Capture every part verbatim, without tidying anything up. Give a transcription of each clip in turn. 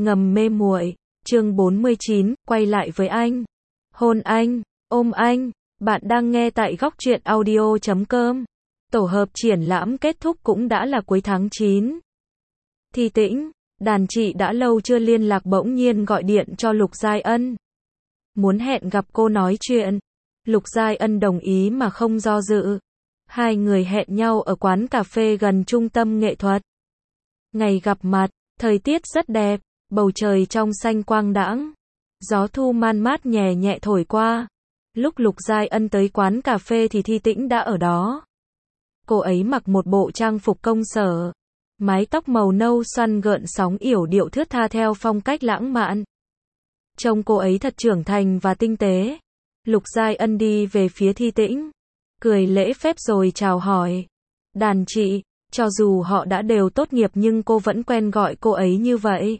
Ngầm mê muội, chương bốn mươi chín, quay lại với anh. Hôn anh, ôm anh. Bạn đang nghe tại góc truyện audio chấm com. Tổ hợp triển lãm kết thúc cũng đã là cuối tháng chín. Thi Tĩnh, đàn chị đã lâu chưa liên lạc bỗng nhiên gọi điện cho Lục Giai Ân. Muốn hẹn gặp cô nói chuyện. Lục Giai Ân đồng ý mà không do dự. Hai người hẹn nhau ở quán cà phê gần trung tâm nghệ thuật. Ngày gặp mặt, thời tiết rất đẹp, bầu trời trong xanh quang đãng. Gió thu man mát nhẹ nhẹ thổi qua. Lúc Lục Giai Ân tới quán cà phê thì Thi Tĩnh đã ở đó. Cô ấy mặc một bộ trang phục công sở. Mái tóc màu nâu xoăn gợn sóng yểu điệu thướt tha theo phong cách lãng mạn. Trông cô ấy thật trưởng thành và tinh tế. Lục Giai Ân đi về phía Thi Tĩnh, cười lễ phép rồi chào hỏi. Đàn chị, cho dù họ đã đều tốt nghiệp nhưng cô vẫn quen gọi cô ấy như vậy.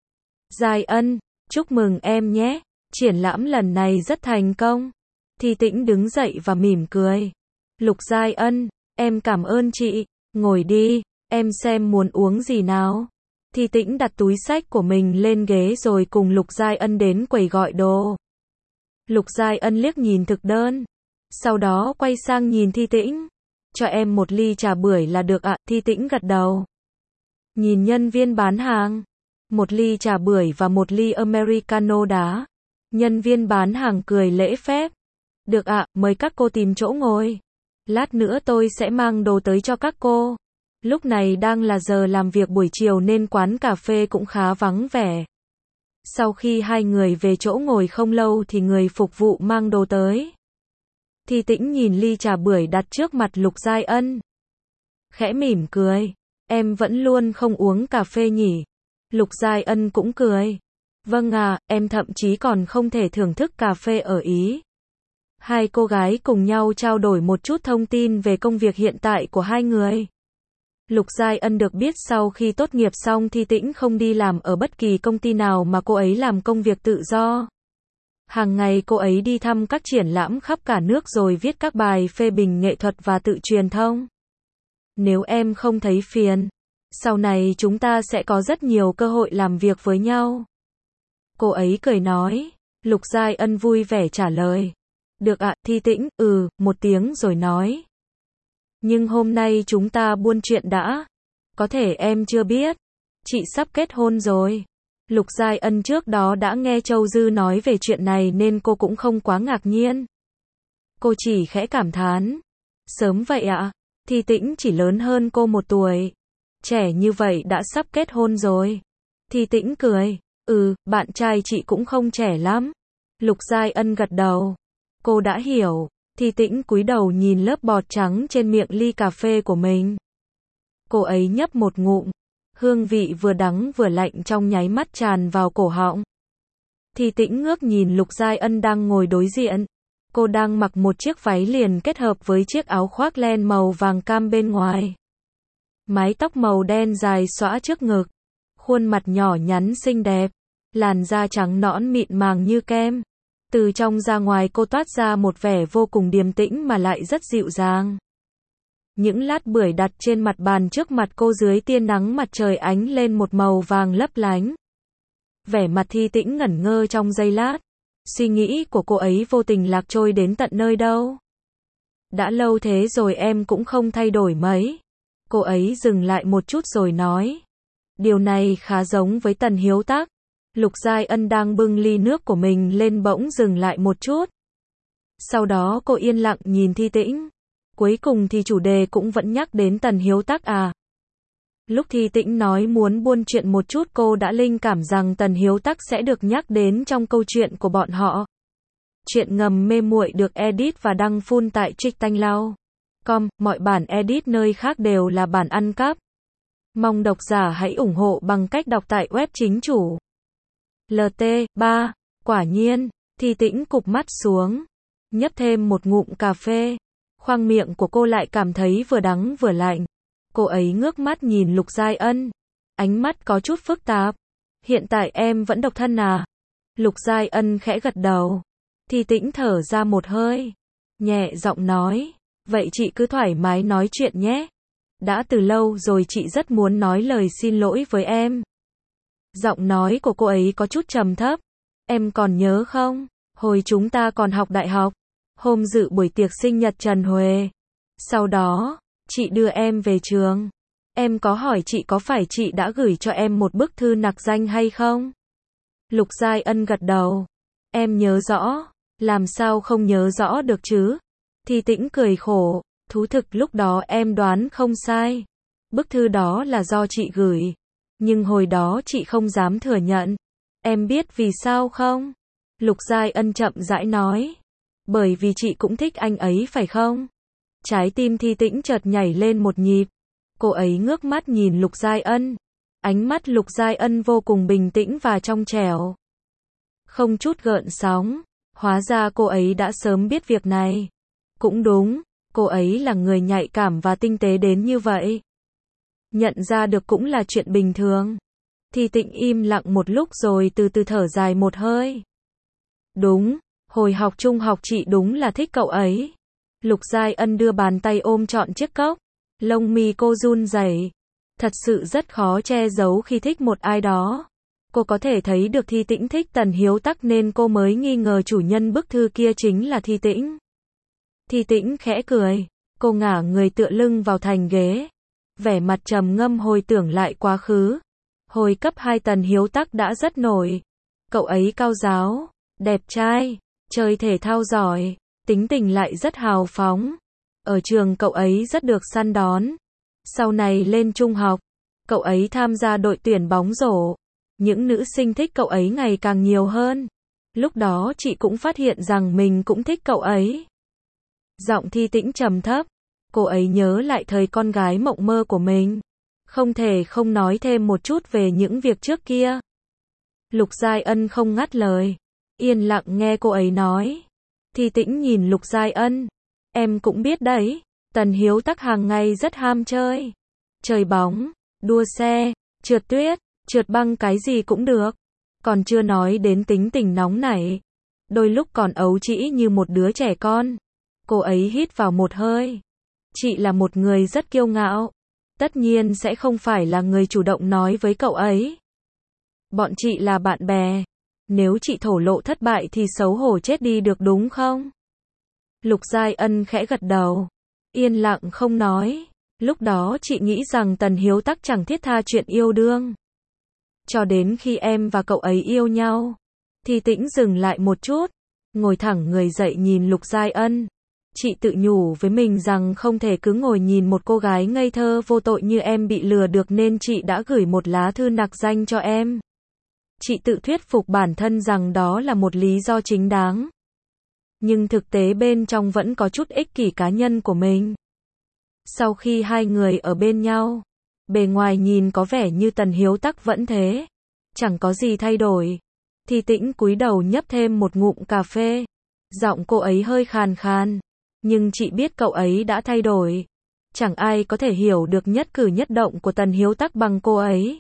Giai Ân, chúc mừng em nhé, triển lãm lần này rất thành công. Thi Tĩnh đứng dậy và mỉm cười. Lục Giai Ân, em cảm ơn chị, ngồi đi, em xem muốn uống gì nào. Thi Tĩnh đặt túi xách của mình lên ghế rồi cùng Lục Giai Ân đến quầy gọi đồ. Lục Giai Ân liếc nhìn thực đơn, sau đó quay sang nhìn Thi Tĩnh. Cho em một ly trà bưởi là được ạ, Thi Tĩnh gật đầu. Nhìn nhân viên bán hàng, một ly trà bưởi và một ly Americano đá. Nhân viên bán hàng cười lễ phép. Được ạ, mời các cô tìm chỗ ngồi. Lát nữa tôi sẽ mang đồ tới cho các cô. Lúc này đang là giờ làm việc buổi chiều nên quán cà phê cũng khá vắng vẻ. Sau khi hai người về chỗ ngồi không lâu thì người phục vụ mang đồ tới. Thi Tĩnh nhìn ly trà bưởi đặt trước mặt Lục Giai Ân. Khẽ mỉm cười. Em vẫn luôn không uống cà phê nhỉ? Lục Giai Ân cũng cười. Vâng à, em thậm chí còn không thể thưởng thức cà phê ở Ý. Hai cô gái cùng nhau trao đổi một chút thông tin về công việc hiện tại của hai người. Lục Giai Ân được biết sau khi tốt nghiệp xong Thi Tĩnh không đi làm ở bất kỳ công ty nào mà cô ấy làm công việc tự do. Hàng ngày cô ấy đi thăm các triển lãm khắp cả nước rồi viết các bài phê bình nghệ thuật và tự truyền thông. Nếu em không thấy phiền, sau này chúng ta sẽ có rất nhiều cơ hội làm việc với nhau. Cô ấy cười nói. Lục Giai Ân vui vẻ trả lời. Được ạ, Thi Tĩnh, ừ, một tiếng rồi nói. Nhưng hôm nay chúng ta buôn chuyện đã. Có thể em chưa biết. Chị sắp kết hôn rồi. Lục Giai Ân trước đó đã nghe Châu Dư nói về chuyện này nên cô cũng không quá ngạc nhiên. Cô chỉ khẽ cảm thán. Sớm vậy ạ? Thi Tĩnh chỉ lớn hơn cô một tuổi. Trẻ như vậy đã sắp kết hôn rồi. Thi Tĩnh cười. Ừ, bạn trai chị cũng không trẻ lắm. Lục Giai Ân gật đầu. Cô đã hiểu. Thi Tĩnh cúi đầu nhìn lớp bọt trắng trên miệng ly cà phê của mình. Cô ấy nhấp một ngụm. Hương vị vừa đắng vừa lạnh trong nháy mắt tràn vào cổ họng. Thi Tĩnh ngước nhìn Lục Giai Ân đang ngồi đối diện. Cô đang mặc một chiếc váy liền kết hợp với chiếc áo khoác len màu vàng cam bên ngoài. Mái tóc màu đen dài xõa trước ngực. Khuôn mặt nhỏ nhắn xinh đẹp. Làn da trắng nõn mịn màng như kem. Từ trong ra ngoài cô toát ra một vẻ vô cùng điềm tĩnh mà lại rất dịu dàng. Những lát bưởi đặt trên mặt bàn trước mặt cô dưới tia nắng mặt trời ánh lên một màu vàng lấp lánh. Vẻ mặt Thi Tĩnh ngẩn ngơ trong giây lát. Suy nghĩ của cô ấy vô tình lạc trôi đến tận nơi đâu. Đã lâu thế rồi em cũng không thay đổi mấy. Cô ấy dừng lại một chút rồi nói. Điều này khá giống với Tần Hiếu Tắc. Lục Giai Ân đang bưng ly nước của mình lên bỗng dừng lại một chút. Sau đó cô yên lặng nhìn Thi Tĩnh. Cuối cùng thì chủ đề cũng vẫn nhắc đến Tần Hiếu Tắc à. Lúc Thi Tĩnh nói muốn buôn chuyện một chút cô đã linh cảm rằng Tần Hiếu Tắc sẽ được nhắc đến trong câu chuyện của bọn họ. Chuyện ngầm mê muội được edit và đăng full tại tricktanh.lao chấm com, mọi bản edit nơi khác đều là bản ăn cắp. Mong độc giả hãy ủng hộ bằng cách đọc tại web chính chủ. lờ tê ba, quả nhiên, Thi Tĩnh cụp mắt xuống, nhấp thêm một ngụm cà phê. Khoang miệng của cô lại cảm thấy vừa đắng vừa lạnh. Cô ấy ngước mắt nhìn Lục Giai Ân. Ánh mắt có chút phức tạp. Hiện tại em vẫn độc thân à? Lục Giai Ân khẽ gật đầu. Thi Tĩnh thở ra một hơi. Nhẹ giọng nói. Vậy chị cứ thoải mái nói chuyện nhé. Đã từ lâu rồi chị rất muốn nói lời xin lỗi với em. Giọng nói của cô ấy có chút trầm thấp. Em còn nhớ không? Hồi chúng ta còn học đại học. Hôm dự buổi tiệc sinh nhật Trần Huệ. Sau đó, chị đưa em về trường. Em có hỏi chị có phải chị đã gửi cho em một bức thư nặc danh hay không? Lục Giai Ân gật đầu. Em nhớ rõ. Làm sao không nhớ rõ được chứ? Thi Tĩnh cười khổ. Thú thực lúc đó em đoán không sai. Bức thư đó là do chị gửi. Nhưng hồi đó chị không dám thừa nhận. Em biết vì sao không? Lục Giai Ân chậm rãi nói. Bởi vì chị cũng thích anh ấy phải không? Trái tim Thi Tĩnh chợt nhảy lên một nhịp. Cô ấy ngước mắt nhìn Lục Giai Ân. Ánh mắt Lục Giai Ân vô cùng bình tĩnh và trong trẻo. Không chút gợn sóng. Hóa ra cô ấy đã sớm biết việc này. Cũng đúng, cô ấy là người nhạy cảm và tinh tế đến như vậy. Nhận ra được cũng là chuyện bình thường. Thi Tĩnh im lặng một lúc rồi từ từ thở dài một hơi. Đúng, hồi học trung học chị đúng là thích cậu ấy. Lục Giai Ân đưa bàn tay ôm trọn chiếc cốc. Lông mi cô run rẩy. Thật sự rất khó che giấu khi thích một ai đó. Cô có thể thấy được Thi Tĩnh thích Tần Hiếu Tắc nên cô mới nghi ngờ chủ nhân bức thư kia chính là Thi Tĩnh. Thi Tĩnh khẽ cười. Cô ngả người tựa lưng vào thành ghế. Vẻ mặt trầm ngâm hồi tưởng lại quá khứ. Hồi cấp hai Tần Hiếu Tắc đã rất nổi. Cậu ấy cao ráo, đẹp trai, chơi thể thao giỏi, tính tình lại rất hào phóng. Ở trường cậu ấy rất được săn đón. Sau này lên trung học, cậu ấy tham gia đội tuyển bóng rổ. Những nữ sinh thích cậu ấy ngày càng nhiều hơn. Lúc đó chị cũng phát hiện rằng mình cũng thích cậu ấy. Giọng Thi Tĩnh trầm thấp. Cô ấy nhớ lại thời con gái mộng mơ của mình. Không thể không nói thêm một chút về những việc trước kia. Lục Giai Ân không ngắt lời. Yên lặng nghe cô ấy nói. Thi Tĩnh nhìn Lục Giai Ân. Em cũng biết đấy. Tần Hiếu Tắc hàng ngày rất ham chơi. Chơi bóng, đua xe, trượt tuyết, trượt băng cái gì cũng được. Còn chưa nói đến tính tình nóng nảy. Đôi lúc còn ấu trĩ như một đứa trẻ con. Cô ấy hít vào một hơi. Chị là một người rất kiêu ngạo. Tất nhiên sẽ không phải là người chủ động nói với cậu ấy. Bọn chị là bạn bè. Nếu chị thổ lộ thất bại thì xấu hổ chết đi được đúng không? Lục Giai Ân khẽ gật đầu. Yên lặng không nói. Lúc đó chị nghĩ rằng Tần Hiếu Tắc chẳng thiết tha chuyện yêu đương. Cho đến khi em và cậu ấy yêu nhau. Thi Tĩnh dừng lại một chút. Ngồi thẳng người dậy nhìn Lục Giai Ân. Chị tự nhủ với mình rằng không thể cứ ngồi nhìn một cô gái ngây thơ vô tội như em bị lừa được nên chị đã gửi một lá thư nặc danh cho em. Chị tự thuyết phục bản thân rằng đó là một lý do chính đáng. Nhưng thực tế bên trong vẫn có chút ích kỷ cá nhân của mình. Sau khi hai người ở bên nhau, bề ngoài nhìn có vẻ như Tần Hiếu Tắc vẫn thế. Chẳng có gì thay đổi. Thi Tĩnh cúi đầu nhấp thêm một ngụm cà phê. Giọng cô ấy hơi khàn khàn. Nhưng chị biết cậu ấy đã thay đổi. Chẳng ai có thể hiểu được nhất cử nhất động của Tần Hiếu Tắc bằng cô ấy.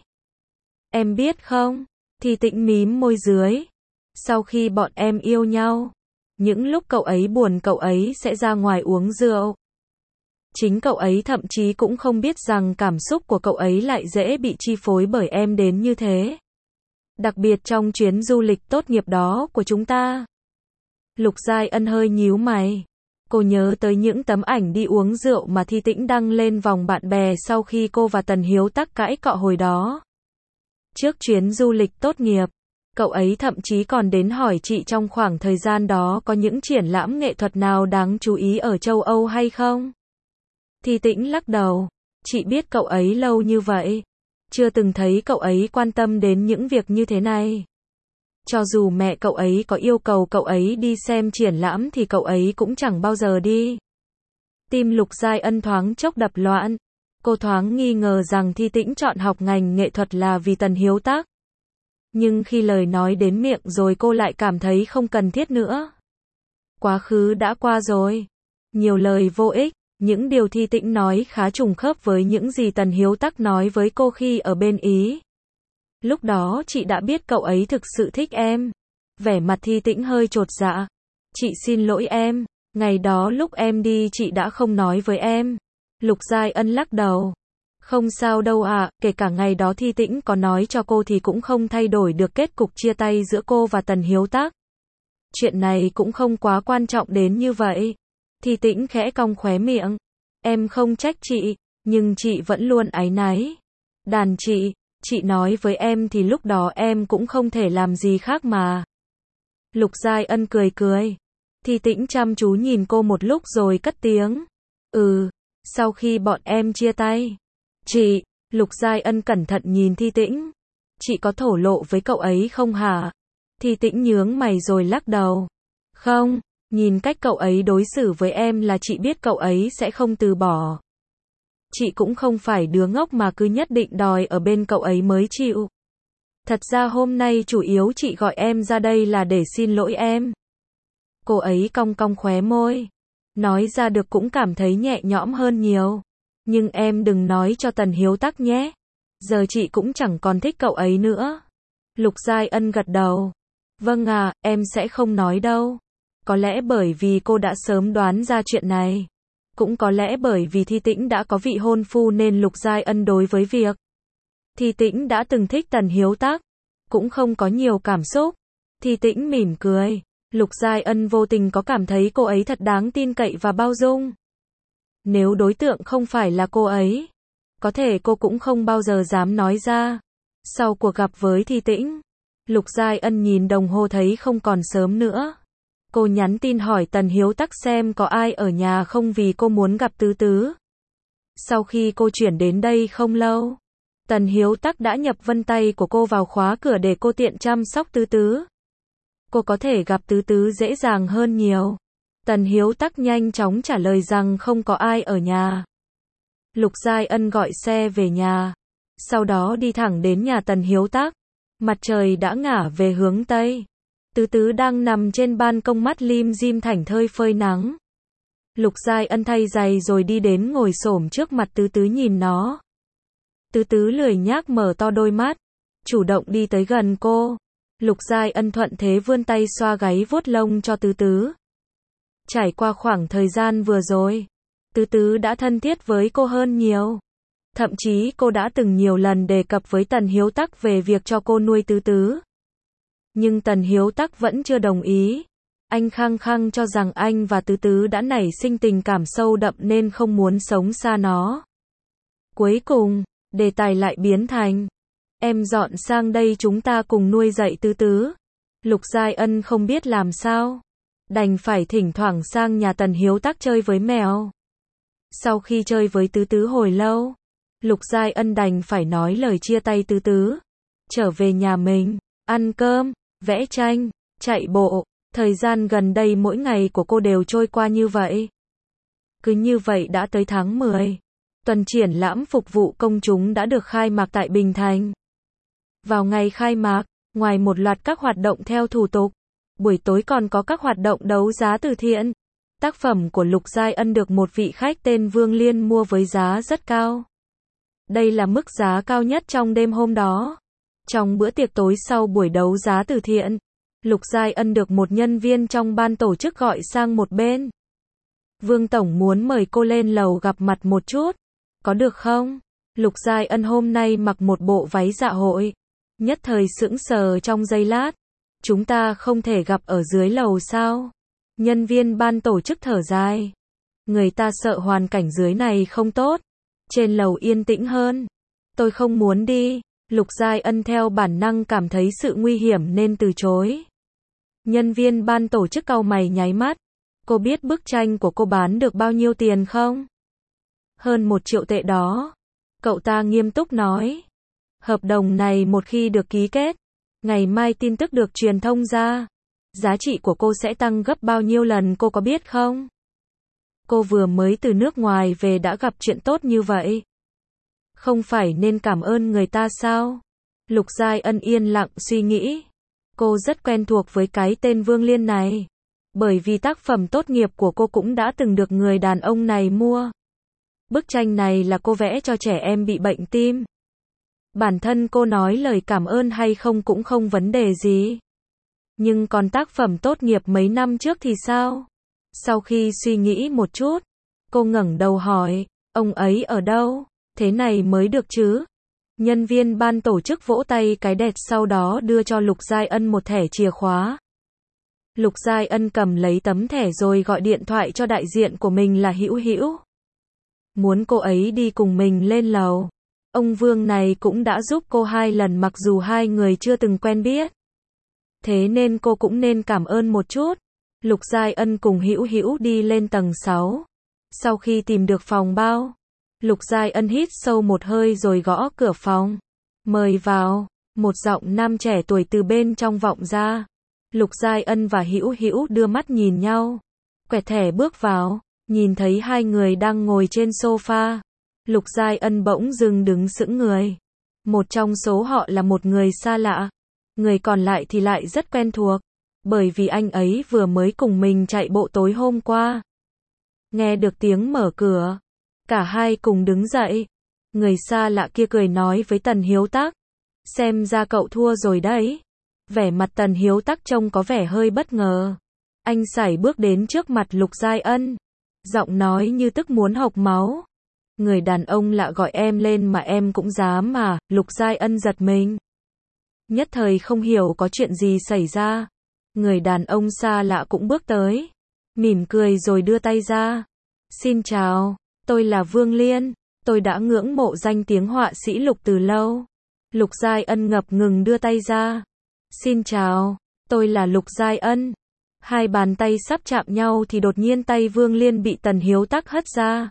Em biết không? Thi Tĩnh mím môi dưới. Sau khi bọn em yêu nhau, những lúc cậu ấy buồn cậu ấy sẽ ra ngoài uống rượu. Chính cậu ấy thậm chí cũng không biết rằng cảm xúc của cậu ấy lại dễ bị chi phối bởi em đến như thế. Đặc biệt trong chuyến du lịch tốt nghiệp đó của chúng ta. Lục Giai Ân hơi nhíu mày. Cô nhớ tới những tấm ảnh đi uống rượu mà Thi Tĩnh đăng lên vòng bạn bè sau khi cô và Tần Hiếu Tắc cãi cọ hồi đó. Trước chuyến du lịch tốt nghiệp, cậu ấy thậm chí còn đến hỏi chị trong khoảng thời gian đó có những triển lãm nghệ thuật nào đáng chú ý ở châu Âu hay không. Thi Tĩnh lắc đầu. Chị biết cậu ấy lâu như vậy. Chưa từng thấy cậu ấy quan tâm đến những việc như thế này. Cho dù mẹ cậu ấy có yêu cầu cậu ấy đi xem triển lãm thì cậu ấy cũng chẳng bao giờ đi. Tim Lục Giai Ân thoáng chốc đập loạn. Cô thoáng nghi ngờ rằng Thi Tĩnh chọn học ngành nghệ thuật là vì Tần Hiếu Tắc. Nhưng khi lời nói đến miệng rồi cô lại cảm thấy không cần thiết nữa. Quá khứ đã qua rồi. Nhiều lời vô ích. Những điều Thi Tĩnh nói khá trùng khớp với những gì Tần Hiếu Tắc nói với cô khi ở bên Ý. Lúc đó chị đã biết cậu ấy thực sự thích em. Vẻ mặt Thi Tĩnh hơi chột dạ. Chị xin lỗi em. Ngày đó lúc em đi chị đã không nói với em. Lục Giai Ân lắc đầu. Không sao đâu ạ, kể cả ngày đó Thi Tĩnh có nói cho cô thì cũng không thay đổi được kết cục chia tay giữa cô và Tần Hiếu Tắc. Chuyện này cũng không quá quan trọng đến như vậy. Thi Tĩnh khẽ cong khóe miệng. Em không trách chị, nhưng chị vẫn luôn áy náy. Đàn chị, chị nói với em thì lúc đó em cũng không thể làm gì khác mà. Lục Giai Ân cười cười. Thi Tĩnh chăm chú nhìn cô một lúc rồi cất tiếng. Ừ, sau khi bọn em chia tay. Chị, Lục Giai Ân cẩn thận nhìn Thi Tĩnh. Chị có thổ lộ với cậu ấy không hả? Thi Tĩnh nhướng mày rồi lắc đầu. Không, nhìn cách cậu ấy đối xử với em là chị biết cậu ấy sẽ không từ bỏ. Chị cũng không phải đứa ngốc mà cứ nhất định đòi ở bên cậu ấy mới chịu. Thật ra hôm nay chủ yếu chị gọi em ra đây là để xin lỗi em. Cô ấy cong cong khóe môi. Nói ra được cũng cảm thấy nhẹ nhõm hơn nhiều. Nhưng em đừng nói cho Tần Hiếu Tắc nhé. Giờ chị cũng chẳng còn thích cậu ấy nữa. Lục Giai Ân gật đầu. Vâng à, em sẽ không nói đâu. Có lẽ bởi vì cô đã sớm đoán ra chuyện này. Cũng có lẽ bởi vì Thi Tĩnh đã có vị hôn phu nên Lục Giai Ân đối với việc Thi Tĩnh đã từng thích Tần Hiếu Tắc cũng không có nhiều cảm xúc. Thi Tĩnh mỉm cười. Lục Giai Ân vô tình có cảm thấy cô ấy thật đáng tin cậy và bao dung. Nếu đối tượng không phải là cô ấy, có thể cô cũng không bao giờ dám nói ra. Sau cuộc gặp với Thi Tĩnh, Lục Giai Ân nhìn đồng hồ thấy không còn sớm nữa. Cô nhắn tin hỏi Tần Hiếu Tắc xem có ai ở nhà không vì cô muốn gặp Tứ Tứ. Sau khi cô chuyển đến đây không lâu, Tần Hiếu Tắc đã nhập vân tay của cô vào khóa cửa để cô tiện chăm sóc Tứ Tứ. Cô có thể gặp Tứ Tứ dễ dàng hơn nhiều. Tần Hiếu Tắc nhanh chóng trả lời rằng không có ai ở nhà. Lục Giai Ân gọi xe về nhà. Sau đó đi thẳng đến nhà Tần Hiếu Tắc. Mặt trời đã ngả về hướng Tây. Tứ Tứ đang nằm trên ban công mắt lim dim thảnh thơi phơi nắng. Lục Giai Ân thay giày rồi đi đến ngồi xổm trước mặt Tứ Tứ nhìn nó. Tứ Tứ lười nhác mở to đôi mắt, chủ động đi tới gần cô. Lục Giai Ân thuận thế vươn tay xoa gáy vuốt lông cho Tứ Tứ. Trải qua khoảng thời gian vừa rồi, Tứ Tứ đã thân thiết với cô hơn nhiều. Thậm chí cô đã từng nhiều lần đề cập với Tần Hiếu Tắc về việc cho cô nuôi Tứ Tứ. Nhưng Tần Hiếu Tắc vẫn chưa đồng ý. Anh khăng khăng cho rằng anh và Tứ Tứ đã nảy sinh tình cảm sâu đậm nên không muốn sống xa nó. Cuối cùng, đề tài lại biến thành, em dọn sang đây chúng ta cùng nuôi dạy Tứ Tứ. Lục Giai Ân không biết làm sao, đành phải thỉnh thoảng sang nhà Tần Hiếu Tắc chơi với mèo. Sau khi chơi với Tứ Tứ hồi lâu, Lục Giai Ân đành phải nói lời chia tay Tứ Tứ. Trở về nhà mình, ăn cơm, vẽ tranh, chạy bộ. Thời gian gần đây mỗi ngày của cô đều trôi qua như vậy. Cứ như vậy đã tới tháng mười. Tuần triển lãm phục vụ công chúng đã được khai mạc tại Bình Thành. Vào ngày khai mạc, ngoài một loạt các hoạt động theo thủ tục, buổi tối còn có các hoạt động đấu giá từ thiện. Tác phẩm của Lục Giai Ân được một vị khách tên Vương Liên mua với giá rất cao. Đây là mức giá cao nhất trong đêm hôm đó. Trong bữa tiệc tối sau buổi đấu giá từ thiện, Lục Giai Ân được một nhân viên trong ban tổ chức gọi sang một bên. Vương Tổng muốn mời cô lên lầu gặp mặt một chút. Có được không? Lục Giai Ân hôm nay mặc một bộ váy dạ hội. Nhất thời sững sờ trong giây lát. Chúng ta không thể gặp ở dưới lầu sao? Nhân viên ban tổ chức thở dài. Người ta sợ hoàn cảnh dưới này không tốt. Trên lầu yên tĩnh hơn. Tôi không muốn đi. Lục Giai Ân theo bản năng cảm thấy sự nguy hiểm nên từ chối. Nhân viên ban tổ chức cau mày nháy mắt. Cô biết bức tranh của cô bán được bao nhiêu tiền không? Hơn một triệu tệ đó. Cậu ta nghiêm túc nói. Hợp đồng này một khi được ký kết, ngày mai tin tức được truyền thông ra, giá trị của cô sẽ tăng gấp bao nhiêu lần cô có biết không? Cô vừa mới từ nước ngoài về đã gặp chuyện tốt như vậy. Không phải nên cảm ơn người ta sao? Lục Giai Ân yên lặng suy nghĩ. Cô rất quen thuộc với cái tên Vương Liên này. Bởi vì tác phẩm tốt nghiệp của cô cũng đã từng được người đàn ông này mua. Bức tranh này là cô vẽ cho trẻ em bị bệnh tim. Bản thân cô nói lời cảm ơn hay không cũng không vấn đề gì. Nhưng còn tác phẩm tốt nghiệp mấy năm trước thì sao? Sau khi suy nghĩ một chút, cô ngẩng đầu hỏi, ông ấy ở đâu? Thế này mới được chứ. Nhân viên ban tổ chức vỗ tay cái đẹt sau đó đưa cho Lục Giai Ân một thẻ chìa khóa. Lục Giai Ân cầm lấy tấm thẻ rồi gọi điện thoại cho đại diện của mình là Hữu Hữu. Muốn cô ấy đi cùng mình lên lầu. Ông Vương này cũng đã giúp cô hai lần mặc dù hai người chưa từng quen biết. Thế nên cô cũng nên cảm ơn một chút. Lục Giai Ân cùng Hữu Hữu đi lên tầng sáu. Sau khi tìm được phòng bao, Lục Giai Ân hít sâu một hơi rồi gõ cửa phòng. Mời vào. Một giọng nam trẻ tuổi từ bên trong vọng ra. Lục Giai Ân và Hữu Hữu đưa mắt nhìn nhau. Quẹt thẻ bước vào, nhìn thấy hai người đang ngồi trên sofa. Lục Giai Ân bỗng dưng đứng sững người. Một trong số họ là một người xa lạ. Người còn lại thì lại rất quen thuộc. Bởi vì anh ấy vừa mới cùng mình chạy bộ tối hôm qua. Nghe được tiếng mở cửa. Cả hai cùng đứng dậy. Người xa lạ kia cười nói với Tần Hiếu Tắc. Xem ra cậu thua rồi đấy. Vẻ mặt Tần Hiếu Tắc trông có vẻ hơi bất ngờ. Anh sải bước đến trước mặt Lục Giai Ân. Giọng nói như tức muốn hộc máu. Người đàn ông lạ gọi em lên mà em cũng dám mà. Lục Giai Ân giật mình. Nhất thời không hiểu có chuyện gì xảy ra. Người đàn ông xa lạ cũng bước tới. Mỉm cười rồi đưa tay ra. Xin chào, tôi là Vương Liên. Tôi đã ngưỡng mộ danh tiếng họa sĩ Lục từ lâu. Lục Giai Ân ngập ngừng đưa tay ra. Xin chào, tôi là Lục Giai Ân. Hai bàn tay sắp chạm nhau thì đột nhiên tay Vương Liên bị Tần Hiếu Tắc hất ra.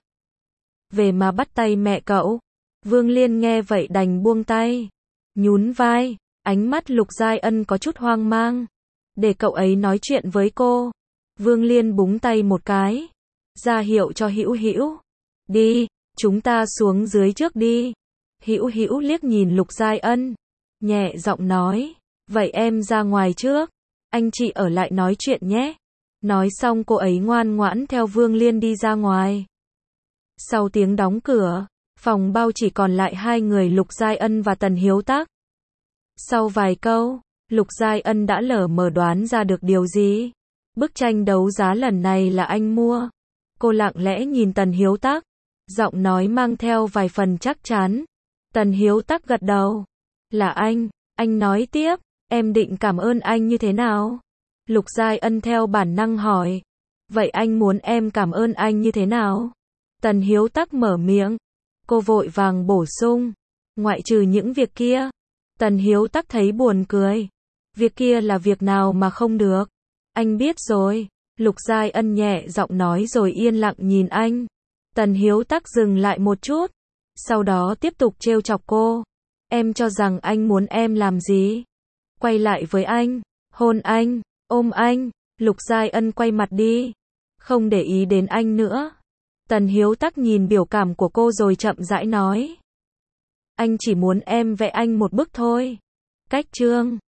Về mà bắt tay mẹ cậu. Vương Liên nghe vậy đành buông tay. Nhún vai, ánh mắt Lục Giai Ân có chút hoang mang. Để cậu ấy nói chuyện với cô. Vương Liên búng tay một cái. Ra hiệu cho Hữu Hữu. Đi, chúng ta xuống dưới trước đi. Hữu Hữu liếc nhìn Lục Giai Ân. Nhẹ giọng nói. Vậy em ra ngoài trước. Anh chị ở lại nói chuyện nhé. Nói xong cô ấy ngoan ngoãn theo Vương Liên đi ra ngoài. Sau tiếng đóng cửa, phòng bao chỉ còn lại hai người Lục Giai Ân và Tần Hiếu Tắc. Sau vài câu, Lục Giai Ân đã lờ mờ đoán ra được điều gì. Bức tranh đấu giá lần này là anh mua. Cô lặng lẽ nhìn Tần Hiếu Tắc. Giọng nói mang theo vài phần chắc chắn. Tần Hiếu Tắc gật đầu. Là anh, anh nói tiếp. Em định cảm ơn anh như thế nào? Lục Giai Ân theo bản năng hỏi. Vậy anh muốn em cảm ơn anh như thế nào? Tần Hiếu Tắc mở miệng. Cô vội vàng bổ sung. Ngoại trừ những việc kia. Tần Hiếu Tắc thấy buồn cười. Việc kia là việc nào mà không được? Anh biết rồi. Lục Giai Ân nhẹ giọng nói rồi yên lặng nhìn anh. Tần Hiếu Tắc dừng lại một chút. Sau đó tiếp tục trêu chọc cô. Em cho rằng anh muốn em làm gì? Quay lại với anh, hôn anh, ôm anh. Lục Giai Ân quay mặt đi. Không để ý đến anh nữa. Tần Hiếu Tắc nhìn biểu cảm của cô rồi chậm rãi nói. Anh chỉ muốn em vẽ anh một bức thôi. Cách chương